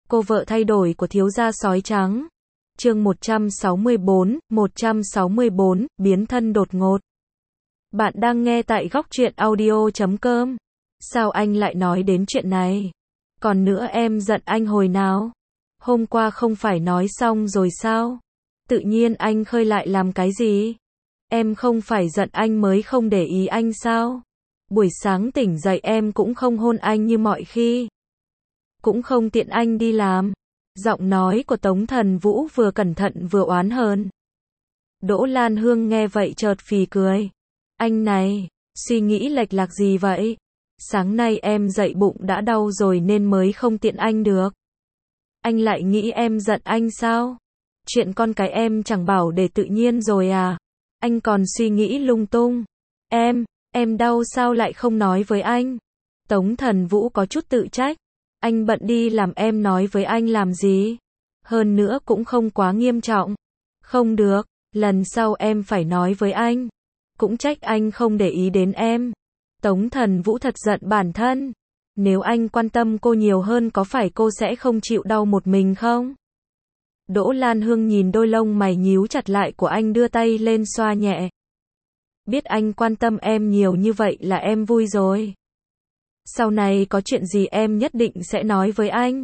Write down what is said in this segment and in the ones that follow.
Cô vợ thay đổi của thiếu gia sói trắng. Chương 164, biến thân đột ngột. Bạn đang nghe tại góc truyện audio.com. Sao anh lại nói đến chuyện này? Còn nữa, em giận anh hồi nào? Hôm qua không phải nói xong rồi sao? Tự nhiên anh khơi lại làm cái gì? Em không phải giận anh mới không để ý anh sao? Buổi sáng tỉnh dậy em cũng không hôn anh như mọi khi. Cũng không tiện anh đi làm. Giọng nói của Tống Thần Vũ vừa cẩn thận vừa oán hờn. Đỗ Lan Hương nghe vậy chợt phì cười. Anh này, suy nghĩ lệch lạc gì vậy? Sáng nay em dậy bụng đã đau rồi nên mới không tiện anh được. Anh lại nghĩ em giận anh sao? Chuyện con cái em chẳng bảo để tự nhiên rồi à? Anh còn suy nghĩ lung tung. Em đau sao lại không nói với anh? Tống Thần Vũ có chút tự trách. Anh bận đi làm, em nói với anh làm gì? Hơn nữa cũng không quá nghiêm trọng. Không được, lần sau em phải nói với anh. Cũng trách anh không để ý đến em. Tống Thần Vũ thật giận bản thân. Nếu anh quan tâm cô nhiều hơn có phải cô sẽ không chịu đau một mình không? Đỗ Lan Hương nhìn đôi lông mày nhíu chặt lại của anh, đưa tay lên xoa nhẹ. Biết anh quan tâm em nhiều như vậy là em vui rồi. Sau này có chuyện gì em nhất định sẽ nói với anh.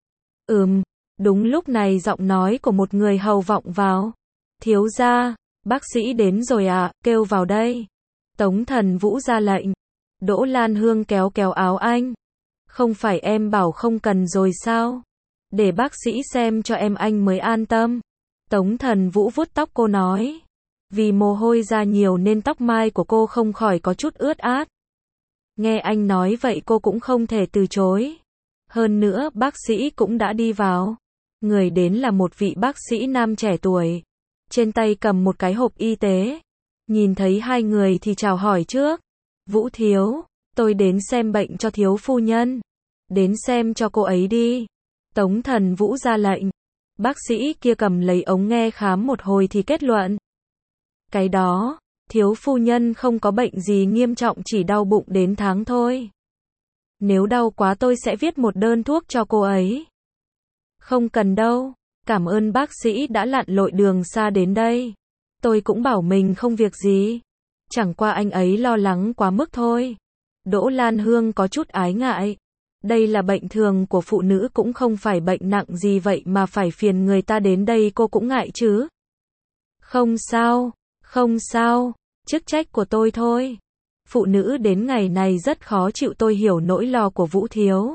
Đúng lúc này giọng nói của một người hầu vọng vào. Thiếu gia, bác sĩ đến rồi à, kêu vào đây. Tống Thần Vũ ra lệnh. Đỗ Lan Hương kéo kéo áo anh. Không phải em bảo không cần rồi sao? Để bác sĩ xem cho em anh mới an tâm. Tống Thần Vũ vuốt tóc cô nói. Vì mồ hôi ra nhiều nên tóc mai của cô không khỏi có chút ướt át. Nghe anh nói vậy cô cũng không thể từ chối. Hơn nữa bác sĩ cũng đã đi vào. Người đến là một vị bác sĩ nam trẻ tuổi. Trên tay cầm một cái hộp y tế. Nhìn thấy hai người thì chào hỏi trước. Vũ thiếu, tôi đến xem bệnh cho thiếu phu nhân. Đến xem cho cô ấy đi. Tống Thần Vũ ra lệnh. Bác sĩ kia cầm lấy ống nghe khám một hồi thì kết luận. Cái đó, thiếu phu nhân không có bệnh gì nghiêm trọng, chỉ đau bụng đến tháng thôi. Nếu đau quá tôi sẽ viết một đơn thuốc cho cô ấy. Không cần đâu, cảm ơn bác sĩ đã lặn lội đường xa đến đây. Tôi cũng bảo mình không việc gì. Chẳng qua anh ấy lo lắng quá mức thôi. Đỗ Lan Hương có chút ái ngại. Đây là bệnh thường của phụ nữ, cũng không phải bệnh nặng gì vậy mà phải phiền người ta đến đây cô cũng ngại chứ. Không sao, chức trách của tôi thôi. Phụ nữ đến ngày này rất khó chịu, tôi hiểu nỗi lo của Vũ thiếu.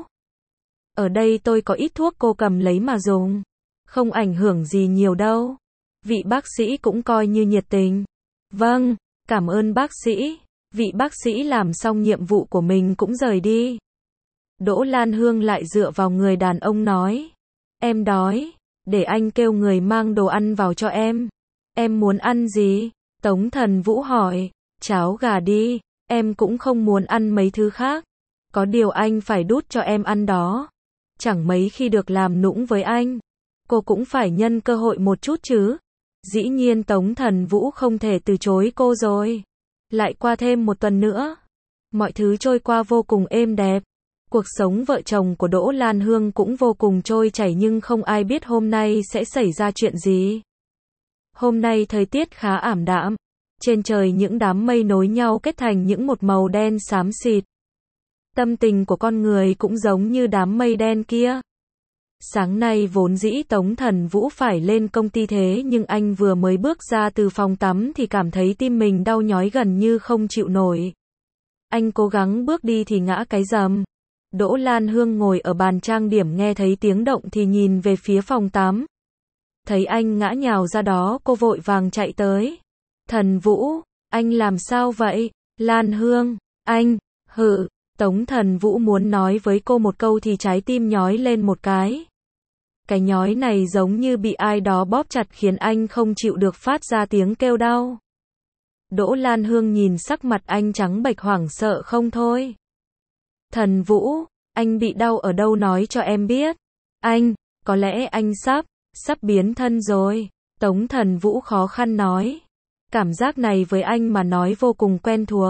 Ở đây tôi có ít thuốc, cô cầm lấy mà dùng. Không ảnh hưởng gì nhiều đâu. Vị bác sĩ cũng coi như nhiệt tình. Vâng, cảm ơn bác sĩ. Vị bác sĩ làm xong nhiệm vụ của mình cũng rời đi. Đỗ Lan Hương lại dựa vào người đàn ông nói. Em đói, để anh kêu người mang đồ ăn vào cho em. Em muốn ăn gì? Tống Thần Vũ hỏi. Cháo gà đi, em cũng không muốn ăn mấy thứ khác. Có điều anh phải đút cho em ăn đó. Chẳng mấy khi được làm nũng với anh. Cô cũng phải nhân cơ hội một chút chứ. Dĩ nhiên Tống Thần Vũ không thể từ chối cô rồi. Lại qua thêm một tuần nữa. Mọi thứ trôi qua vô cùng êm đẹp. Cuộc sống vợ chồng của Đỗ Lan Hương cũng vô cùng trôi chảy, nhưng không ai biết hôm nay sẽ xảy ra chuyện gì. Hôm nay thời tiết khá ảm đạm. Trên trời những đám mây nối nhau kết thành những một màu đen xám xịt. Tâm tình của con người cũng giống như đám mây đen kia. Sáng nay vốn dĩ Tống Thần Vũ phải lên công ty, thế nhưng anh vừa mới bước ra từ phòng tắm thì cảm thấy tim mình đau nhói gần như không chịu nổi. Anh cố gắng bước đi thì ngã cái rầm. Đỗ Lan Hương ngồi ở bàn trang điểm nghe thấy tiếng động thì nhìn về phía phòng tắm. Thấy anh ngã nhào ra đó, cô vội vàng chạy tới. Thần Vũ, anh làm sao vậy? Lan Hương, anh, Tống Thần Vũ muốn nói với cô một câu thì trái tim nhói lên một cái. Cái nhói này giống như bị ai đó bóp chặt khiến anh không chịu được phát ra tiếng kêu đau. Đỗ Lan Hương nhìn sắc mặt anh trắng bệch hoảng sợ không thôi. Thần Vũ, anh bị đau ở đâu nói cho em biết. Anh, có lẽ anh sắp biến thân rồi. Tống Thần Vũ khó khăn nói. Cảm giác này với anh mà nói vô cùng quen thuộc.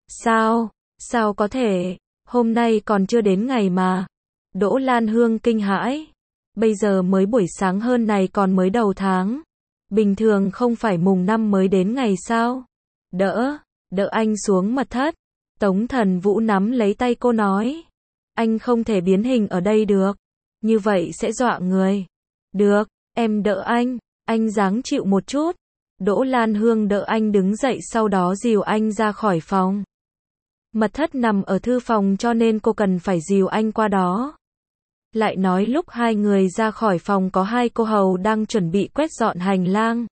Sao có thể, hôm nay còn chưa đến ngày mà. Đỗ Lan Hương kinh hãi. Bây giờ mới buổi sáng hơn này còn mới đầu tháng. Bình thường không phải mùng 5 mới đến ngày sao? Đỡ anh xuống mật thất. Tống Thần Vũ nắm lấy tay cô nói. Anh không thể biến hình ở đây được. Như vậy sẽ dọa người. Được, em đỡ anh ráng chịu một chút. Đỗ Lan Hương đỡ anh đứng dậy sau đó dìu anh ra khỏi phòng. Mật thất nằm ở thư phòng cho nên cô cần phải dìu anh qua đó. Lại nói lúc hai người ra khỏi phòng có hai cô hầu đang chuẩn bị quét dọn hành lang.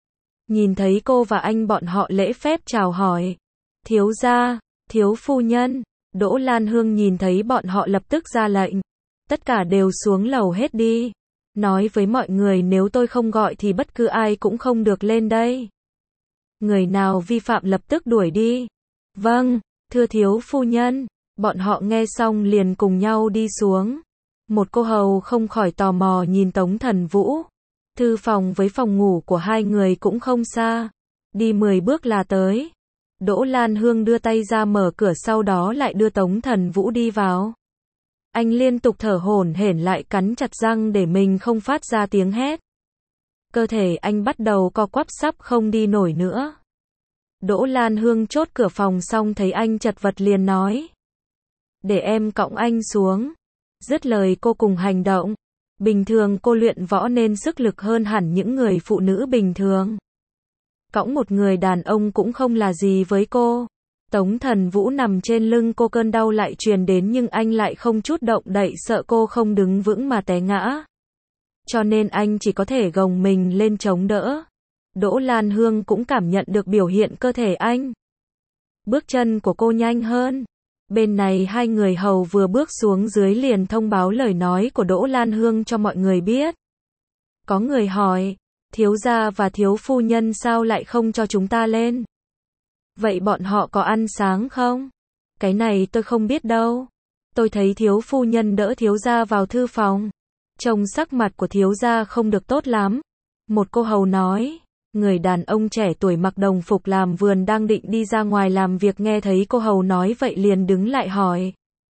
Nhìn thấy cô và anh bọn họ lễ phép chào hỏi. Thiếu gia, thiếu phu nhân. Đỗ Lan Hương nhìn thấy bọn họ lập tức ra lệnh. Tất cả đều xuống lầu hết đi. Nói với mọi người nếu tôi không gọi thì bất cứ ai cũng không được lên đây. Người nào vi phạm lập tức đuổi đi. Vâng, thưa thiếu phu nhân. Bọn họ nghe xong liền cùng nhau đi xuống. Một cô hầu không khỏi tò mò nhìn Tống Thần Vũ. Thư phòng với phòng ngủ của hai người cũng không xa. Đi 10 bước là tới. Đỗ Lan Hương đưa tay ra mở cửa sau đó lại đưa Tống Thần Vũ đi vào. Anh liên tục thở hổn hển lại cắn chặt răng để mình không phát ra tiếng hét. Cơ thể anh bắt đầu co quắp sắp không đi nổi nữa. Đỗ Lan Hương chốt cửa phòng xong thấy anh chật vật liền nói. Để em cõng anh xuống. Dứt lời cô cùng hành động. Bình thường cô luyện võ nên sức lực hơn hẳn những người phụ nữ bình thường. Cõng một người đàn ông cũng không là gì với cô. Tống Thần Vũ nằm trên lưng cô cơn đau lại truyền đến nhưng anh lại không chút động đậy sợ cô không đứng vững mà té ngã. Cho nên anh chỉ có thể gồng mình lên chống đỡ. Đỗ Lan Hương cũng cảm nhận được biểu hiện cơ thể anh. Bước chân của cô nhanh hơn. Bên này hai người hầu vừa bước xuống dưới liền thông báo lời nói của Đỗ Lan Hương cho mọi người biết. Có người hỏi, thiếu gia và thiếu phu nhân sao lại không cho chúng ta lên? Vậy bọn họ có ăn sáng không? Cái này tôi không biết đâu. Tôi thấy thiếu phu nhân đỡ thiếu gia vào thư phòng. Trông sắc mặt của thiếu gia không được tốt lắm. Một cô hầu nói. Người đàn ông trẻ tuổi mặc đồng phục làm vườn đang định đi ra ngoài làm việc nghe thấy cô hầu nói vậy liền đứng lại hỏi.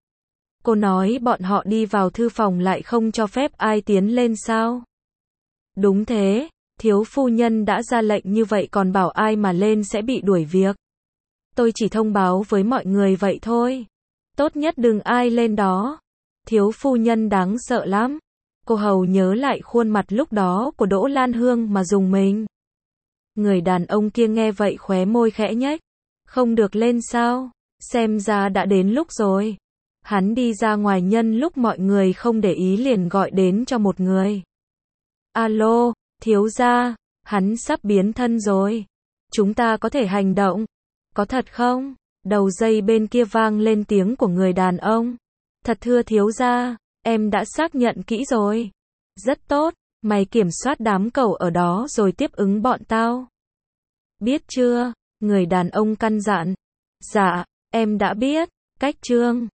Cô nói bọn họ đi vào thư phòng lại không cho phép ai tiến lên sao? Đúng thế, thiếu phu nhân đã ra lệnh như vậy còn bảo ai mà lên sẽ bị đuổi việc. Tôi chỉ thông báo với mọi người vậy thôi. Tốt nhất đừng ai lên đó. Thiếu phu nhân đáng sợ lắm. Cô hầu nhớ lại khuôn mặt lúc đó của Đỗ Lan Hương mà rùng mình. Người đàn ông kia nghe vậy khóe môi khẽ nhếch. Không được lên sao? Xem ra đã đến lúc rồi. Hắn đi ra ngoài nhân lúc mọi người không để ý liền gọi đến cho một người. Alo, thiếu gia, hắn sắp biến thân rồi. Chúng ta có thể hành động. Có thật không? Đầu dây bên kia vang lên tiếng của người đàn ông. Thật thưa thiếu gia, em đã xác nhận kỹ rồi. Rất tốt, mày kiểm soát đám cẩu ở đó rồi tiếp ứng bọn tao. Biết chưa? Người đàn ông căn dặn. Dạ, em đã biết. Cách chương